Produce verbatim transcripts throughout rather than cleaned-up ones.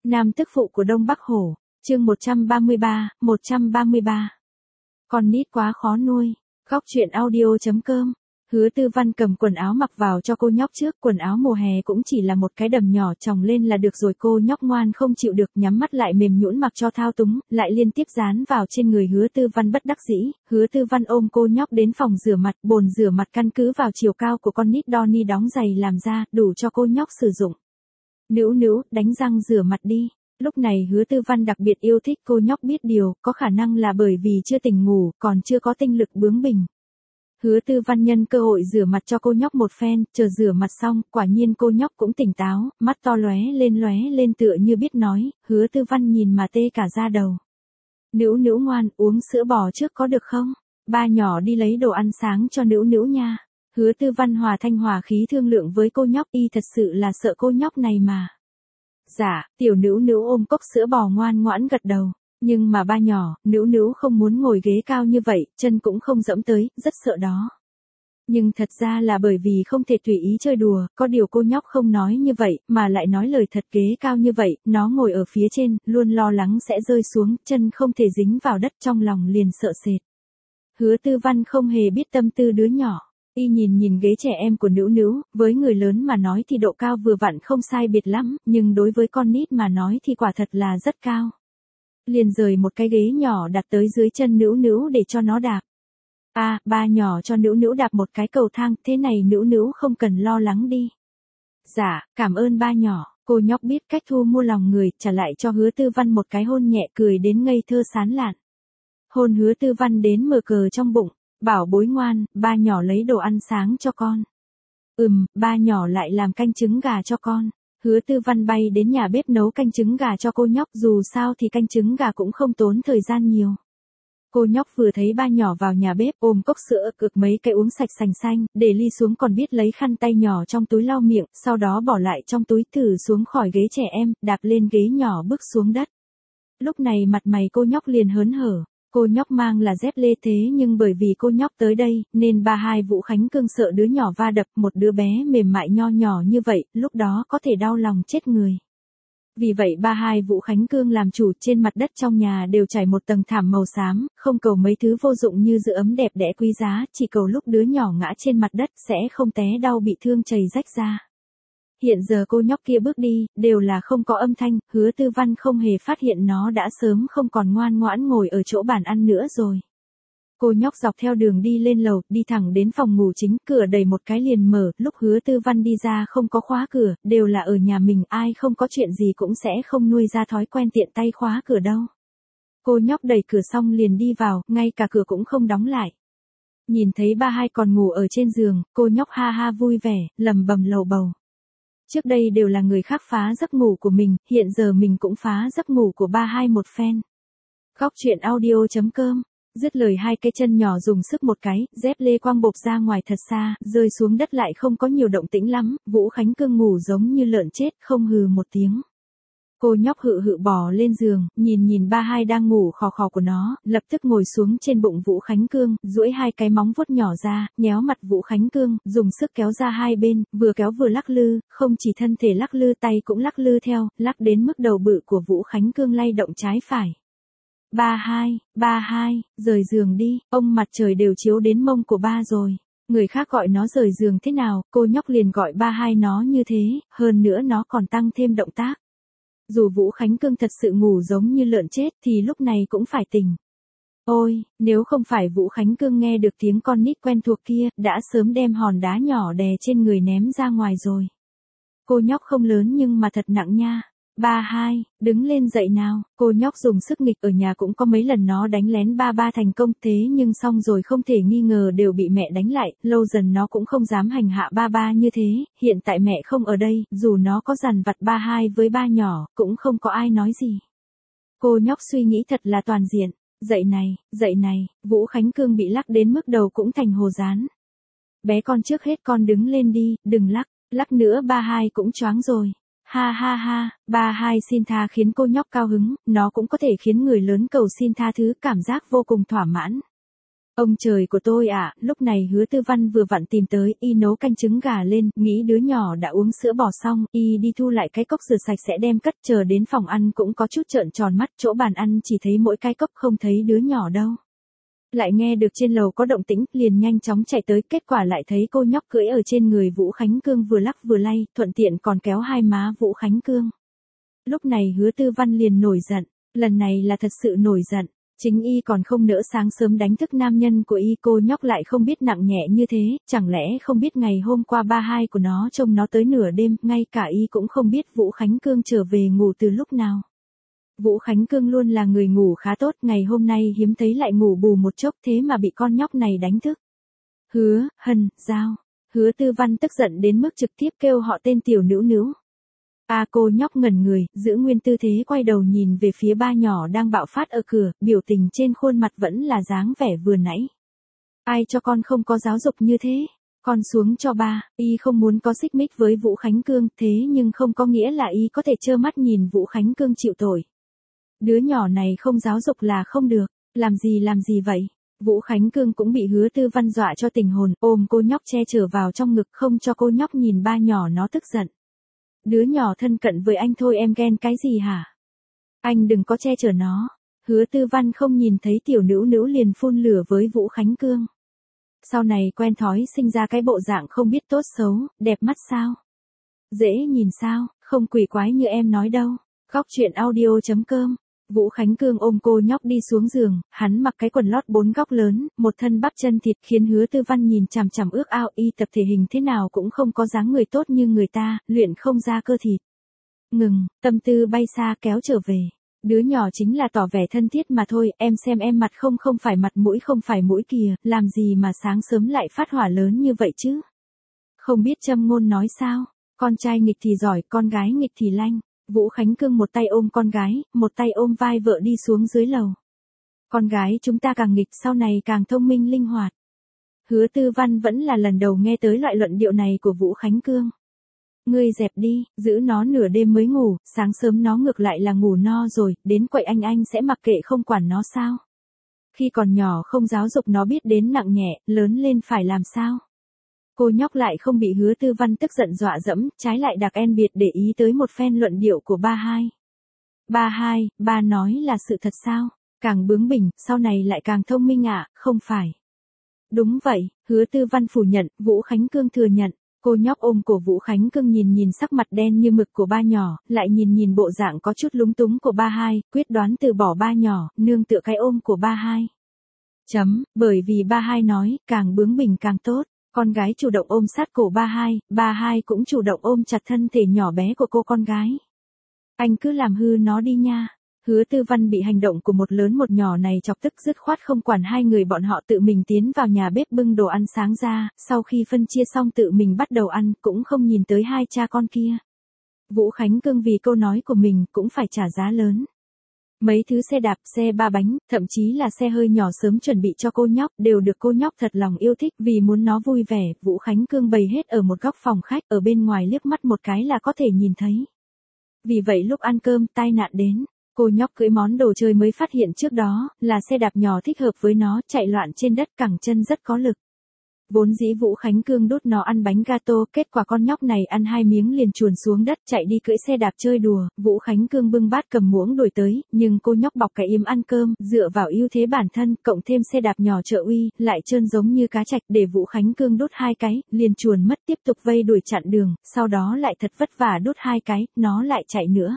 Nam tức phụ của Đông Bắc Hổ, chương một trăm ba mươi ba, một trăm ba mươi ba. Con nít quá khó nuôi. Góc truyện audio.com. Hứa Tư Văn cầm quần áo mặc vào cho cô nhóc trước, quần áo mùa hè cũng chỉ là một cái đầm nhỏ chồng lên là được rồi. Cô nhóc ngoan không chịu được, nhắm mắt lại mềm nhũn mặc cho thao túng, lại liên tiếp dán vào trên người Hứa Tư Văn bất đắc dĩ. Hứa Tư Văn ôm cô nhóc đến phòng rửa mặt, bồn rửa mặt căn cứ vào chiều cao của con nít đo ni đóng giày làm ra, đủ cho cô nhóc sử dụng. Nữu nữu, đánh răng rửa mặt đi. Lúc này Hứa Tư Văn đặc biệt yêu thích cô nhóc biết điều, có khả năng là bởi vì chưa tỉnh ngủ, còn chưa có tinh lực bướng bỉnh. Hứa Tư Văn nhân cơ hội rửa mặt cho cô nhóc một phen, chờ rửa mặt xong, quả nhiên cô nhóc cũng tỉnh táo, mắt to lóe lên lóe lên tựa như biết nói. Hứa Tư Văn nhìn mà tê cả da đầu. Nữu nữu ngoan, uống sữa bò trước có được không? Ba nhỏ đi lấy đồ ăn sáng cho nữu nữu nha. Hứa Tư Văn hòa thanh hòa khí thương lượng với cô nhóc, y thật sự là sợ cô nhóc này mà. Dạ, tiểu nữu nữu ôm cốc sữa bò ngoan ngoãn gật đầu. Nhưng mà ba nhỏ, nữu nữu không muốn ngồi ghế cao như vậy, chân cũng không dẫm tới, rất sợ đó. Nhưng thật ra là bởi vì không thể tùy ý chơi đùa, có điều cô nhóc không nói như vậy, mà lại nói lời thật, ghế cao như vậy, nó ngồi ở phía trên, luôn lo lắng sẽ rơi xuống, chân không thể dính vào đất, trong lòng liền sợ sệt. Hứa Tư Văn không hề biết tâm tư đứa nhỏ. Y nhìn nhìn ghế trẻ em của nữu nữu, với người lớn mà nói thì độ cao vừa vặn không sai biệt lắm, nhưng đối với con nít mà nói thì quả thật là rất cao. Liền rời một cái ghế nhỏ đặt tới dưới chân nữu nữu để cho nó đạp. À, ba nhỏ cho nữu nữu đạp một cái cầu thang, thế này nữu nữu không cần lo lắng đi. Dạ, cảm ơn ba nhỏ. Cô nhóc biết cách thu mua lòng người, trả lại cho Hứa Tư Văn một cái hôn nhẹ, cười đến ngây thơ sán lạn. Hôn Hứa Tư Văn đến mở cờ trong bụng. Bảo bối ngoan, ba nhỏ lấy đồ ăn sáng cho con. Ừm, ba nhỏ lại làm canh trứng gà cho con. Hứa Tư Văn bay đến nhà bếp nấu canh trứng gà cho cô nhóc, dù sao thì canh trứng gà cũng không tốn thời gian nhiều. Cô nhóc vừa thấy ba nhỏ vào nhà bếp, ôm cốc sữa, cực mấy cái uống sạch sành xanh, để ly xuống còn biết lấy khăn tay nhỏ trong túi lau miệng, sau đó bỏ lại trong túi, thử xuống khỏi ghế trẻ em, đạp lên ghế nhỏ bước xuống đất. Lúc này mặt mày cô nhóc liền hớn hở. Cô nhóc mang là dép lê thế nhưng bởi vì cô nhóc tới đây, nên ba hai Vũ Khánh Cương sợ đứa nhỏ va đập, một đứa bé mềm mại nho nhỏ như vậy, lúc đó có thể đau lòng chết người. Vì vậy ba hai Vũ Khánh Cương làm chủ, trên mặt đất trong nhà đều trải một tầng thảm màu xám, không cầu mấy thứ vô dụng như giữ ấm đẹp đẽ quý giá, chỉ cầu lúc đứa nhỏ ngã trên mặt đất sẽ không té đau bị thương chảy rách ra. Hiện giờ cô nhóc kia bước đi, đều là không có âm thanh, Hứa Tư Văn không hề phát hiện nó đã sớm không còn ngoan ngoãn ngồi ở chỗ bàn ăn nữa rồi. Cô nhóc dọc theo đường đi lên lầu, đi thẳng đến phòng ngủ chính, cửa đẩy một cái liền mở, lúc Hứa Tư Văn đi ra không có khóa cửa, đều là ở nhà mình, ai không có chuyện gì cũng sẽ không nuôi ra thói quen tiện tay khóa cửa đâu. Cô nhóc đẩy cửa xong liền đi vào, ngay cả cửa cũng không đóng lại. Nhìn thấy ba hai còn ngủ ở trên giường, cô nhóc ha ha vui vẻ, lầm bầm lầu bầu. Trước đây đều là người khác phá giấc ngủ của mình, hiện giờ mình cũng phá giấc ngủ của ba hai một phen. Góc truyện audio.com. Dứt lời hai cái chân nhỏ dùng sức một cái, dép lê quang bộp ra ngoài thật xa, rơi xuống đất lại không có nhiều động tĩnh lắm, Vũ Khánh Cương ngủ giống như lợn chết, không hừ một tiếng. Cô nhóc hự hự bò lên giường, nhìn nhìn ba hai đang ngủ khò khò của nó, lập tức ngồi xuống trên bụng Vũ Khánh Cương, duỗi hai cái móng vuốt nhỏ ra, nhéo mặt Vũ Khánh Cương, dùng sức kéo ra hai bên, vừa kéo vừa lắc lư, không chỉ thân thể lắc lư tay cũng lắc lư theo, lắc đến mức đầu bự của Vũ Khánh Cương lay động trái phải. Ba hai, ba hai, rời giường đi, ông mặt trời đều chiếu đến mông của ba rồi. Người khác gọi nó rời giường thế nào, cô nhóc liền gọi ba hai nó như thế, hơn nữa nó còn tăng thêm động tác. Dù Vũ Khánh Cương thật sự ngủ giống như lợn chết thì lúc này cũng phải tỉnh. Ôi, nếu không phải Vũ Khánh Cương nghe được tiếng con nít quen thuộc kia, đã sớm đem hòn đá nhỏ đè trên người ném ra ngoài rồi. Cô nhóc không lớn nhưng mà thật nặng nha. Ba hai, đứng lên dậy nào, cô nhóc dùng sức nghịch, ở nhà cũng có mấy lần nó đánh lén ba ba thành công, thế nhưng xong rồi không thể nghi ngờ đều bị mẹ đánh lại, lâu dần nó cũng không dám hành hạ ba ba như thế, hiện tại mẹ không ở đây, dù nó có dằn vặt ba hai với ba nhỏ, cũng không có ai nói gì. Cô nhóc suy nghĩ thật là toàn diện, dậy này, dậy này, Vũ Khánh Cương bị lắc đến mức đầu cũng thành hồ dán. Bé con trước hết con đứng lên đi, đừng lắc, lắc nữa ba hai cũng choáng rồi. Ha ha ha, ba hai xin tha khiến cô nhóc cao hứng, nó cũng có thể khiến người lớn cầu xin tha thứ, cảm giác vô cùng thỏa mãn. Ông trời của tôi ạ, lúc này Hứa Tư Văn vừa vặn tìm tới, y nấu canh trứng gà lên, nghĩ đứa nhỏ đã uống sữa bò xong, y đi thu lại cái cốc rửa sạch sẽ đem cất, chờ đến phòng ăn cũng có chút trợn tròn mắt, chỗ bàn ăn chỉ thấy mỗi cái cốc không thấy đứa nhỏ đâu. Lại nghe được trên lầu có động tĩnh, liền nhanh chóng chạy tới, kết quả lại thấy cô nhóc cưỡi ở trên người Vũ Khánh Cương vừa lắc vừa lay, thuận tiện còn kéo hai má Vũ Khánh Cương. Lúc này Hứa Tư Văn liền nổi giận, lần này là thật sự nổi giận. Chính y còn không nỡ sáng sớm đánh thức nam nhân của y, cô nhóc lại không biết nặng nhẹ như thế, chẳng lẽ không biết ngày hôm qua ba hai của nó trông nó tới nửa đêm, ngay cả y cũng không biết Vũ Khánh Cương trở về ngủ từ lúc nào. Vũ Khánh Cương luôn là người ngủ khá tốt, ngày hôm nay hiếm thấy lại ngủ bù một chốc, thế mà bị con nhóc này đánh thức. Hứa, Hân, Giao. Hứa Tư Văn tức giận đến mức trực tiếp kêu họ tên tiểu nữ nữ. A à, cô nhóc ngẩn người, giữ nguyên tư thế quay đầu nhìn về phía ba nhỏ đang bạo phát ở cửa, biểu tình trên khuôn mặt vẫn là dáng vẻ vừa nãy. Ai cho con không có giáo dục như thế? Con xuống cho ba, y không muốn có xích mích với Vũ Khánh Cương, thế nhưng không có nghĩa là y có thể trơ mắt nhìn Vũ Khánh Cương chịu tội. Đứa nhỏ này không giáo dục là không được, làm gì làm gì vậy? Vũ Khánh Cương cũng bị Hứa Tư Văn dọa cho tình hồn, ôm cô nhóc che chở vào trong ngực không cho cô nhóc nhìn ba nhỏ nó tức giận. Đứa nhỏ thân cận với anh thôi, em ghen cái gì hả? Anh đừng có che chở nó. Hứa Tư Văn không nhìn thấy tiểu nữ nữ liền phun lửa với Vũ Khánh Cương. Sau này quen thói sinh ra cái bộ dạng không biết tốt xấu, đẹp mắt sao? Dễ nhìn sao, không quỷ quái như em nói đâu. Góc truyện audio chấm com. Vũ Khánh Cương ôm cô nhóc đi xuống giường, hắn mặc cái quần lót bốn góc lớn, một thân bắp chân thịt khiến Hứa Tư Văn nhìn chằm chằm ước ao, y tập thể hình thế nào cũng không có dáng người tốt như người ta, luyện không ra cơ thịt. Ngừng, tâm tư bay xa kéo trở về. Đứa nhỏ chính là tỏ vẻ thân thiết mà thôi, em xem em mặt không không phải mặt mũi không phải mũi kìa, làm gì mà sáng sớm lại phát hỏa lớn như vậy chứ? Không biết châm ngôn nói sao, con trai nghịch thì giỏi, con gái nghịch thì lanh. Vũ Khánh Cương một tay ôm con gái, một tay ôm vai vợ đi xuống dưới lầu. Con gái chúng ta càng nghịch sau này càng thông minh linh hoạt. Hứa Tư Văn vẫn là lần đầu nghe tới loại luận điệu này của Vũ Khánh Cương. Ngươi dẹp đi, giữ nó nửa đêm mới ngủ, sáng sớm nó ngược lại là ngủ no rồi, đến quậy anh anh sẽ mặc kệ không quản nó sao? Khi còn nhỏ không giáo dục nó biết đến nặng nhẹ, lớn lên phải làm sao? Cô nhóc lại không bị Hứa Tư Văn tức giận dọa dẫm, trái lại đặc en biệt để ý tới một phen luận điệu của ba hai. Ba hai, ba nói là sự thật sao? Càng bướng bỉnh, sau này lại càng thông minh ạ, à, không phải? Đúng vậy, Hứa Tư Văn phủ nhận, Vũ Khánh Cương thừa nhận. Cô nhóc ôm cổ Vũ Khánh Cương nhìn nhìn sắc mặt đen như mực của ba nhỏ, lại nhìn nhìn bộ dạng có chút lúng túng của ba hai, quyết đoán từ bỏ ba nhỏ, nương tựa cái ôm của ba hai. Chấm, bởi vì ba hai nói, càng bướng bỉnh càng tốt. Con gái chủ động ôm sát cổ ba hai, ba hai cũng chủ động ôm chặt thân thể nhỏ bé của cô con gái. Anh cứ làm hư nó đi nha. Hứa Tư Văn bị hành động của một lớn một nhỏ này chọc tức dứt khoát không quản hai người bọn họ tự mình tiến vào nhà bếp bưng đồ ăn sáng ra, sau khi phân chia xong tự mình bắt đầu ăn, cũng không nhìn tới hai cha con kia. Vũ Khánh Cương vì câu nói của mình cũng phải trả giá lớn. Mấy thứ xe đạp, xe ba bánh, thậm chí là xe hơi nhỏ sớm chuẩn bị cho cô nhóc, đều được cô nhóc thật lòng yêu thích, vì muốn nó vui vẻ, Vũ Khánh Cương bày hết ở một góc phòng khách, ở bên ngoài liếc mắt một cái là có thể nhìn thấy. Vì vậy lúc ăn cơm, tai nạn đến, cô nhóc cưỡi món đồ chơi mới phát hiện trước đó, là xe đạp nhỏ thích hợp với nó, chạy loạn trên đất cẳng chân rất có lực. Vốn dĩ Vũ Khánh Cương đút nó ăn bánh gato, kết quả con nhóc này ăn hai miếng liền chuồn xuống đất chạy đi cưỡi xe đạp chơi đùa, Vũ Khánh Cương bưng bát cầm muỗng đuổi tới, nhưng cô nhóc bọc cái yếm ăn cơm, dựa vào ưu thế bản thân, cộng thêm xe đạp nhỏ trợ uy, lại trơn giống như cá trạch để Vũ Khánh Cương đút hai cái, liền chuồn mất tiếp tục vây đuổi chặn đường, sau đó lại thật vất vả đút hai cái, nó lại chạy nữa.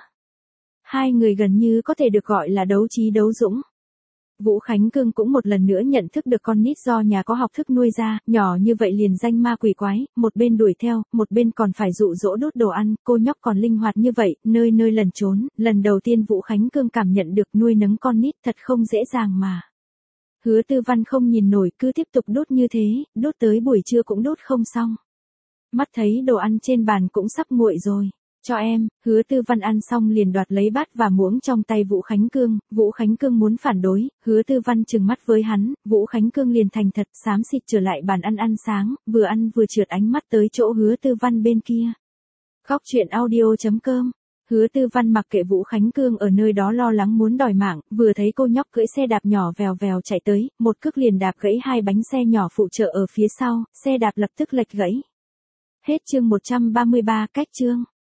Hai người gần như có thể được gọi là đấu trí đấu dũng. Vũ Khánh Cương cũng một lần nữa nhận thức được con nít do nhà có học thức nuôi ra, nhỏ như vậy liền danh ma quỷ quái, một bên đuổi theo, một bên còn phải dụ dỗ đút đồ ăn, cô nhóc còn linh hoạt như vậy, nơi nơi lẩn trốn, lần đầu tiên Vũ Khánh Cương cảm nhận được nuôi nấng con nít thật không dễ dàng mà. Hứa Tư Văn không nhìn nổi cứ tiếp tục đút như thế, đút tới buổi trưa cũng đút không xong. Mắt thấy đồ ăn trên bàn cũng sắp nguội rồi. Cho em, Hứa Tư Văn ăn xong liền đoạt lấy bát và muỗng trong tay Vũ Khánh Cương, Vũ Khánh Cương muốn phản đối, Hứa Tư Văn trừng mắt với hắn, Vũ Khánh Cương liền thành thật xám xịt trở lại bàn ăn ăn sáng, vừa ăn vừa trượt ánh mắt tới chỗ Hứa Tư Văn bên kia. Góc truyện audio chấm com Hứa Tư Văn mặc kệ Vũ Khánh Cương ở nơi đó lo lắng muốn đòi mạng, vừa thấy cô nhóc cưỡi xe đạp nhỏ vèo vèo chạy tới, một cước liền đạp gãy hai bánh xe nhỏ phụ trợ ở phía sau, xe đạp lập tức lệch gãy. Hết chương một trăm ba mươi ba, cách chương.